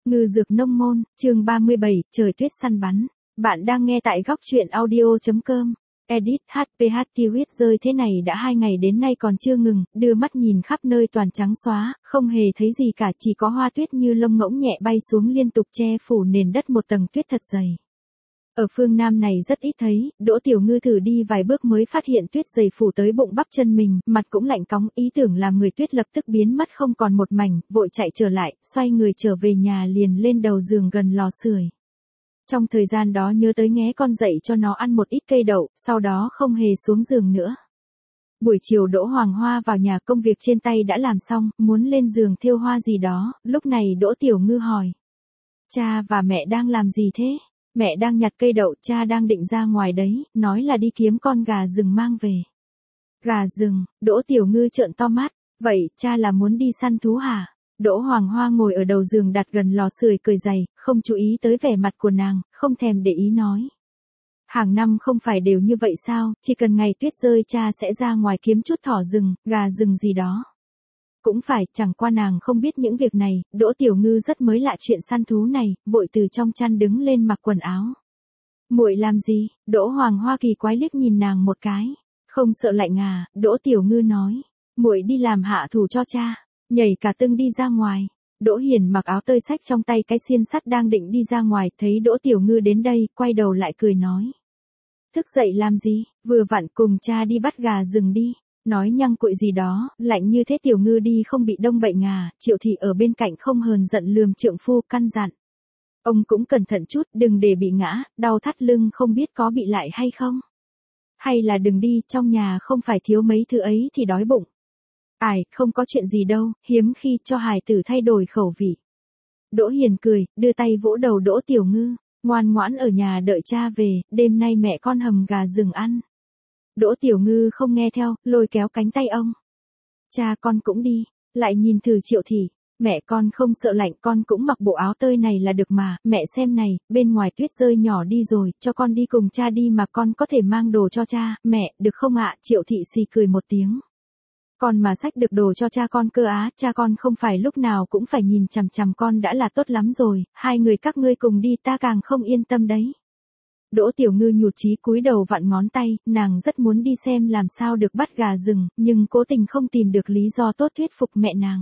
Ngư dược nông môn, chương 37, trời tuyết săn bắn. Bạn đang nghe tại góc truyện audio.com. Edit HPH Tiwit rơi thế này đã 2 ngày đến nay còn chưa ngừng, đưa mắt nhìn khắp nơi toàn trắng xóa, không hề thấy gì cả, chỉ có hoa tuyết như lông ngỗng nhẹ bay xuống liên tục che phủ nền đất một tầng tuyết thật dày. Ở phương Nam này rất ít thấy, Đỗ Tiểu Ngư thử đi vài bước mới phát hiện tuyết dày phủ tới bụng bắp chân mình, mặt cũng lạnh cóng, ý tưởng làm người tuyết lập tức biến mất không còn một mảnh, vội chạy trở lại, xoay người trở về nhà liền lên đầu giường gần lò sưởi. Trong thời gian đó nhớ tới nghé con dậy cho nó ăn một ít cây đậu, sau đó không hề xuống giường nữa. Buổi chiều Đỗ Hoàng Hoa vào nhà, công việc trên tay đã làm xong, muốn lên giường thêu hoa gì đó, lúc này Đỗ Tiểu Ngư hỏi. Cha và mẹ đang làm gì thế? Mẹ đang nhặt cây đậu, cha đang định ra ngoài đấy, nói là đi kiếm con gà rừng mang về. Gà rừng, Đỗ Tiểu Ngư trợn to mắt, vậy cha là muốn đi săn thú hả? Đỗ Hoàng Hoa ngồi ở đầu giường đặt gần lò sưởi cười dày, không chú ý tới vẻ mặt của nàng, không thèm để ý nói. Hàng năm không phải đều như vậy sao, chỉ cần ngày tuyết rơi cha sẽ ra ngoài kiếm chút thỏ rừng, gà rừng gì đó. Cũng phải, chẳng qua nàng không biết những việc này, Đỗ Tiểu Ngư rất mới lạ chuyện săn thú này, vội từ trong chăn đứng lên mặc quần áo. Muội làm gì? Đỗ Hoàng Hoa kỳ quái liếc nhìn nàng một cái. Không sợ lạnh à? Đỗ Tiểu Ngư nói. Muội đi làm hạ thủ cho cha, nhảy cả tưng đi ra ngoài. Đỗ Hiền mặc áo tơi xách trong tay cái xiên sắt đang định đi ra ngoài, thấy Đỗ Tiểu Ngư đến đây, quay đầu lại cười nói. Thức dậy làm gì? Vừa vặn cùng cha đi bắt gà rừng đi. Nói nhăng cuội gì đó, lạnh như thế Tiểu Ngư đi không bị đông bệnh à? Triệu thị ở bên cạnh không hờn giận lườm trượng phu, căn dặn. Ông cũng cẩn thận chút, đừng để bị ngã, đau thắt lưng không biết có bị lại hay không. Hay là đừng đi, trong nhà không phải thiếu mấy thứ ấy thì đói bụng. Ải, không có chuyện gì đâu, hiếm khi cho hài tử thay đổi khẩu vị. Đỗ Hiền cười, đưa tay vỗ đầu Đỗ Tiểu Ngư, ngoan ngoãn ở nhà đợi cha về, đêm nay mẹ con hầm gà rừng ăn. Đỗ Tiểu Ngư không nghe theo, lôi kéo cánh tay ông. Cha con cũng đi, lại nhìn thử Triệu thị, mẹ con không sợ lạnh, con cũng mặc bộ áo tơi này là được mà, mẹ xem này, bên ngoài tuyết rơi nhỏ đi rồi, cho con đi cùng cha đi mà con có thể mang đồ cho cha, mẹ, được không ạ? Triệu thị xì cười một tiếng. Con mà xách được đồ cho cha con cơ á, cha con không phải lúc nào cũng phải nhìn chằm chằm con đã là tốt lắm rồi, hai người các ngươi cùng đi ta càng không yên tâm đấy. Đỗ Tiểu Ngư nhụt chí cúi đầu vặn ngón tay, nàng rất muốn đi xem làm sao được bắt gà rừng, nhưng cố tình không tìm được lý do tốt thuyết phục mẹ nàng.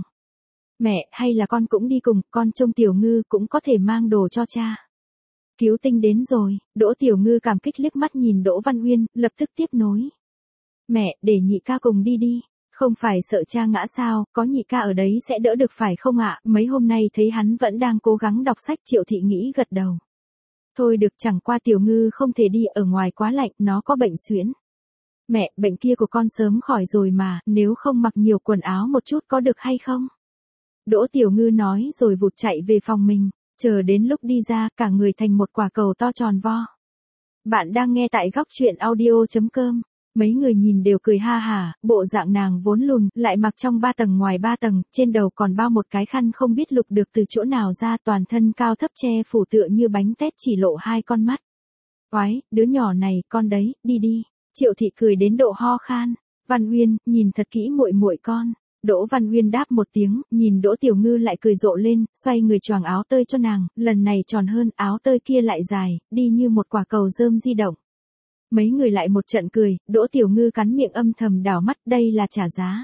Mẹ, hay là con cũng đi cùng, con trông Tiểu Ngư cũng có thể mang đồ cho cha. Cứu tinh đến rồi, Đỗ Tiểu Ngư cảm kích liếc mắt nhìn Đỗ Văn Uyên, lập tức tiếp nối. Mẹ, để nhị ca cùng đi đi. Không phải sợ cha ngã sao, có nhị ca ở đấy sẽ đỡ được phải không ạ? Mấy hôm nay thấy hắn vẫn đang cố gắng đọc sách, Triệu thị nghĩ gật đầu. Thôi được, chẳng qua Tiểu Ngư không thể đi, ở ngoài quá lạnh, nó có bệnh suyễn. Mẹ, bệnh kia của con sớm khỏi rồi mà, nếu không mặc nhiều quần áo một chút có được hay không? Đỗ Tiểu Ngư nói rồi vụt chạy về phòng mình, chờ đến lúc đi ra, cả người thành một quả cầu to tròn vo. Bạn đang nghe tại góc truyện audio.com. Mấy người nhìn đều cười ha hả, bộ dạng nàng vốn lùn, lại mặc trong 3 tầng ngoài 3 tầng, trên đầu còn bao một cái khăn không biết lục được từ chỗ nào ra, toàn thân cao thấp che phủ tựa như bánh tét chỉ lộ 2 con mắt. Oái, đứa nhỏ này, con đấy, đi đi. Triệu thị cười đến độ ho khan. Văn Uyên, nhìn thật kỹ muội muội con. Đỗ Văn Uyên đáp một tiếng, nhìn Đỗ Tiểu Ngư lại cười rộ lên, xoay người choàng áo tơi cho nàng, lần này tròn hơn, áo tơi kia lại dài, đi như một quả cầu rơm di động. Mấy người lại một trận cười, Đỗ Tiểu Ngư cắn miệng âm thầm đảo mắt, đây là trả giá.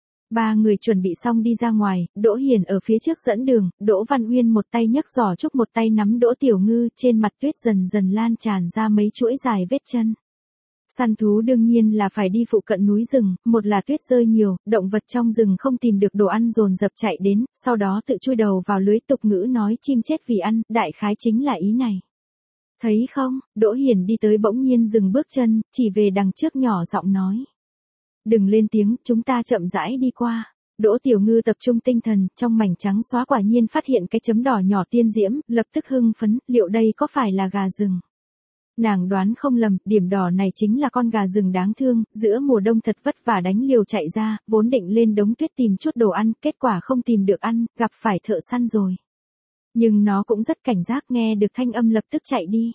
3 người chuẩn bị xong đi ra ngoài, Đỗ Hiền ở phía trước dẫn đường, Đỗ Văn Uyên một tay nhấc giỏ trúc một tay nắm Đỗ Tiểu Ngư, trên mặt tuyết dần dần lan tràn ra mấy chuỗi dài vết chân. Săn thú đương nhiên là phải đi phụ cận núi rừng, một là tuyết rơi nhiều, động vật trong rừng không tìm được đồ ăn dồn dập chạy đến, sau đó tự chui đầu vào lưới, tục ngữ nói chim chết vì ăn, đại khái chính là ý này. Thấy không, Đỗ Hiền đi tới bỗng nhiên dừng bước chân, chỉ về đằng trước nhỏ giọng nói. Đừng lên tiếng, chúng ta chậm rãi đi qua. Đỗ Tiểu Ngư tập trung tinh thần, trong mảnh trắng xóa quả nhiên phát hiện cái chấm đỏ nhỏ tiên diễm, lập tức hưng phấn, liệu đây có phải là gà rừng? Nàng đoán không lầm, điểm đỏ này chính là con gà rừng đáng thương, giữa mùa đông thật vất vả đánh liều chạy ra, vốn định lên đống tuyết tìm chút đồ ăn, kết quả không tìm được ăn, gặp phải thợ săn rồi. Nhưng nó cũng rất cảnh giác, nghe được thanh âm lập tức chạy đi.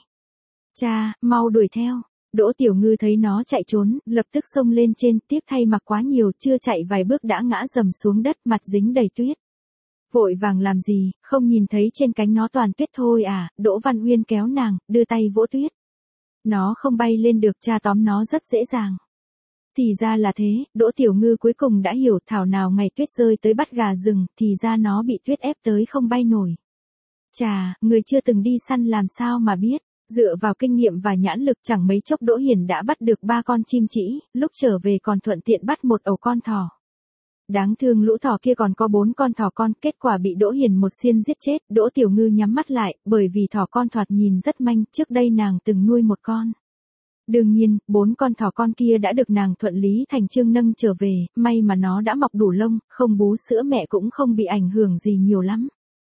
Cha, mau đuổi theo. Đỗ Tiểu Ngư thấy nó chạy trốn, lập tức xông lên trên, tiếp thay mặc quá nhiều, chưa chạy vài bước đã ngã dầm xuống đất, mặt dính đầy tuyết. Vội vàng làm gì, không nhìn thấy trên cánh nó toàn tuyết thôi à, Đỗ Văn Uyên kéo nàng, đưa tay vỗ tuyết. Nó không bay lên được, cha tóm nó rất dễ dàng. Thì ra là thế, Đỗ Tiểu Ngư cuối cùng đã hiểu, thảo nào ngày tuyết rơi tới bắt gà rừng, thì ra nó bị tuyết ép tới không bay nổi. Chà, người chưa từng đi săn làm sao mà biết, dựa vào kinh nghiệm và nhãn lực chẳng mấy chốc Đỗ Hiền đã bắt được 3 con chim trĩ, lúc trở về còn thuận tiện bắt một ầu con thỏ. Đáng thương lũ thỏ kia còn có 4 con thỏ con, kết quả bị Đỗ Hiền một xiên giết chết. Đỗ Tiểu Ngư nhắm mắt lại, bởi vì thỏ con thoạt nhìn rất manh, trước đây nàng từng nuôi một con. Đương nhiên, 4 con thỏ con kia đã được nàng thuận lý thành chương nâng trở về, may mà nó đã mọc đủ lông, không bú sữa mẹ cũng không bị ảnh hưởng gì nhiều lắm.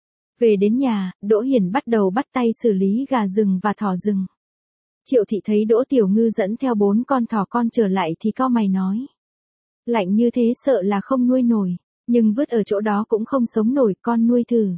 Về đến nhà, Đỗ Hiền bắt đầu bắt tay xử lý gà rừng và thỏ rừng. Triệu thị thấy Đỗ Tiểu Ngư dẫn theo 4 con thỏ con trở lại thì cau mày nói. Lạnh như thế sợ là không nuôi nổi, nhưng vứt ở chỗ đó cũng không sống nổi, con nuôi thử.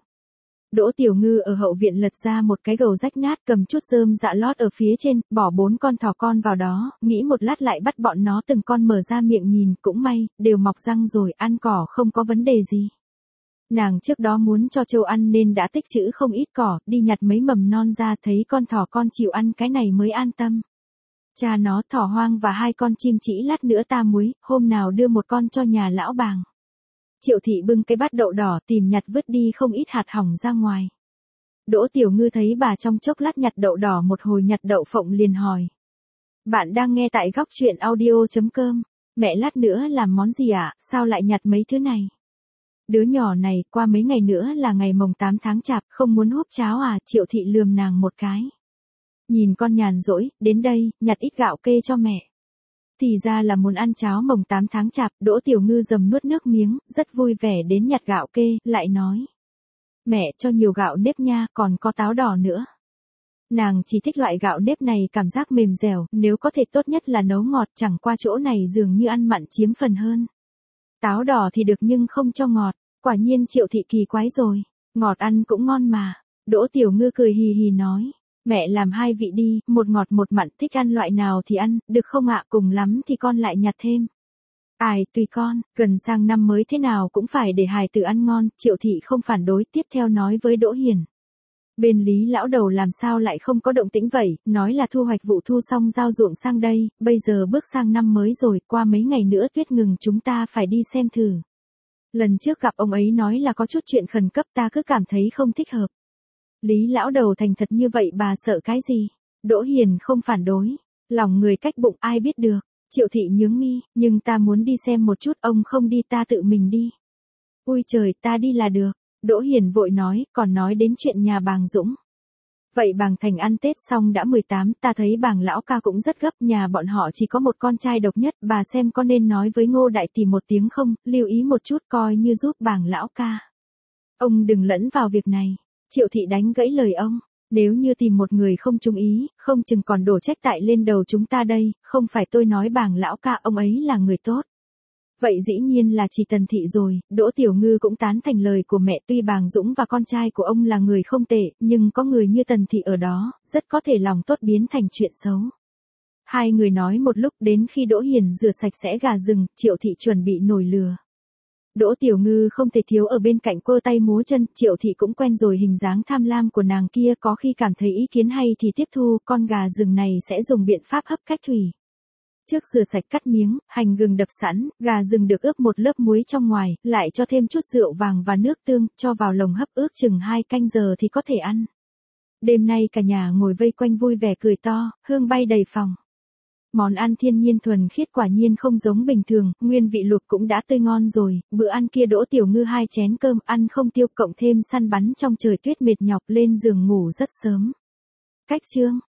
Đỗ Tiểu Ngư ở hậu viện lật ra một cái gầu rách nát, cầm chút rơm dạ lót ở phía trên, bỏ 4 con thỏ con vào đó, nghĩ một lát lại bắt bọn nó từng con mở ra miệng nhìn, cũng may, đều mọc răng rồi, ăn cỏ không có vấn đề gì. Nàng trước đó muốn cho trâu ăn nên đã tích trữ không ít cỏ, đi nhặt mấy mầm non ra, thấy con thỏ con chịu ăn cái này mới an tâm. Cha nó, thỏ hoang và 2 con chim trĩ lát nữa ta muối, hôm nào đưa một con cho nhà lão Bàng. Triệu thị bưng cái bát đậu đỏ tìm nhặt vứt đi không ít hạt hỏng ra ngoài. Đỗ Tiểu Ngư thấy bà trong chốc lát nhặt đậu đỏ một hồi nhặt đậu phộng liền hỏi. Bạn đang nghe tại góc truyện audio.com, mẹ lát nữa làm món gì ạ, sao lại nhặt mấy thứ này? Đứa nhỏ này, qua mấy ngày nữa là ngày mồng 8 tháng chạp, không muốn húp cháo à, Triệu thị lườm nàng một cái. Nhìn con nhàn rỗi, đến đây, nhặt ít gạo kê cho mẹ. Thì ra là muốn ăn cháo mồng 8 tháng chạp, Đỗ Tiểu Ngư dầm nuốt nước miếng, rất vui vẻ đến nhặt gạo kê, lại nói. Mẹ cho nhiều gạo nếp nha, còn có táo đỏ nữa. Nàng chỉ thích loại gạo nếp này, cảm giác mềm dẻo, nếu có thể tốt nhất là nấu ngọt, chẳng qua chỗ này dường như ăn mặn chiếm phần hơn. Táo đỏ thì được nhưng không cho ngọt, quả nhiên Triệu thị kỳ quái rồi, ngọt ăn cũng ngon mà. Đỗ Tiểu Ngư cười hì hì nói. Mẹ làm 2 vị đi, một ngọt một mặn, thích ăn loại nào thì ăn, được không ạ, cùng lắm thì con lại nhặt thêm. Ai, tùy con, gần sang năm mới thế nào cũng phải để hài tử ăn ngon, Triệu thị không phản đối, tiếp theo nói với Đỗ Hiền. Bên Lý lão đầu làm sao lại không có động tĩnh vậy, nói là thu hoạch vụ thu xong giao ruộng sang đây, bây giờ bước sang năm mới rồi, qua mấy ngày nữa tuyết ngừng chúng ta phải đi xem thử. Lần trước gặp ông ấy nói là có chút chuyện khẩn cấp, ta cứ cảm thấy không thích hợp. Lý lão đầu thành thật như vậy bà sợ cái gì? Đỗ Hiền không phản đối. Lòng người cách bụng ai biết được. Triệu thị nhướng mi, nhưng ta muốn đi xem một chút, ông không đi ta tự mình đi. Ui trời, ta đi là được. Đỗ Hiền vội nói, còn nói đến chuyện nhà Bàng Dũng. Vậy Bàng Thành ăn Tết xong đã 18, ta thấy Bàng lão ca cũng rất gấp, nhà bọn họ chỉ có một con trai độc nhất, bà xem có nên nói với Ngô đại tỷ một tiếng không, lưu ý một chút coi như giúp Bàng lão ca. Ông đừng lẫn vào việc này. Triệu thị đánh gãy lời ông, nếu như tìm một người không trung ý, không chừng còn đổ trách tại lên đầu chúng ta đây, không phải tôi nói Bàng lão ca, ông ấy là người tốt. Vậy dĩ nhiên là chỉ Tần thị rồi, Đỗ Tiểu Ngư cũng tán thành lời của mẹ, tuy Bàng Dũng và con trai của ông là người không tệ, nhưng có người như Tần thị ở đó, rất có thể lòng tốt biến thành chuyện xấu. Hai người nói một lúc, đến khi Đỗ Hiền rửa sạch sẽ gà rừng, Triệu thị chuẩn bị nồi lửa. Đỗ Tiểu Ngư không thể thiếu ở bên cạnh quơ tay múa chân, Triệu thị cũng quen rồi hình dáng tham lam của nàng kia, có khi cảm thấy ý kiến hay thì tiếp thu, con gà rừng này sẽ dùng biện pháp hấp cách thủy. Trước rửa sạch cắt miếng, hành gừng đập sẵn, gà rừng được ướp một lớp muối trong ngoài, lại cho thêm chút rượu vàng và nước tương, cho vào lồng hấp ướp chừng 2 canh giờ thì có thể ăn. Đêm nay cả nhà ngồi vây quanh vui vẻ cười to, hương bay đầy phòng. Món ăn thiên nhiên thuần khiết quả nhiên không giống bình thường, nguyên vị luộc cũng đã tươi ngon rồi, bữa ăn kia Đỗ Tiểu Ngư 2 chén cơm ăn không tiêu, cộng thêm săn bắn trong trời tuyết mệt nhọc, lên giường ngủ rất sớm. Cách chương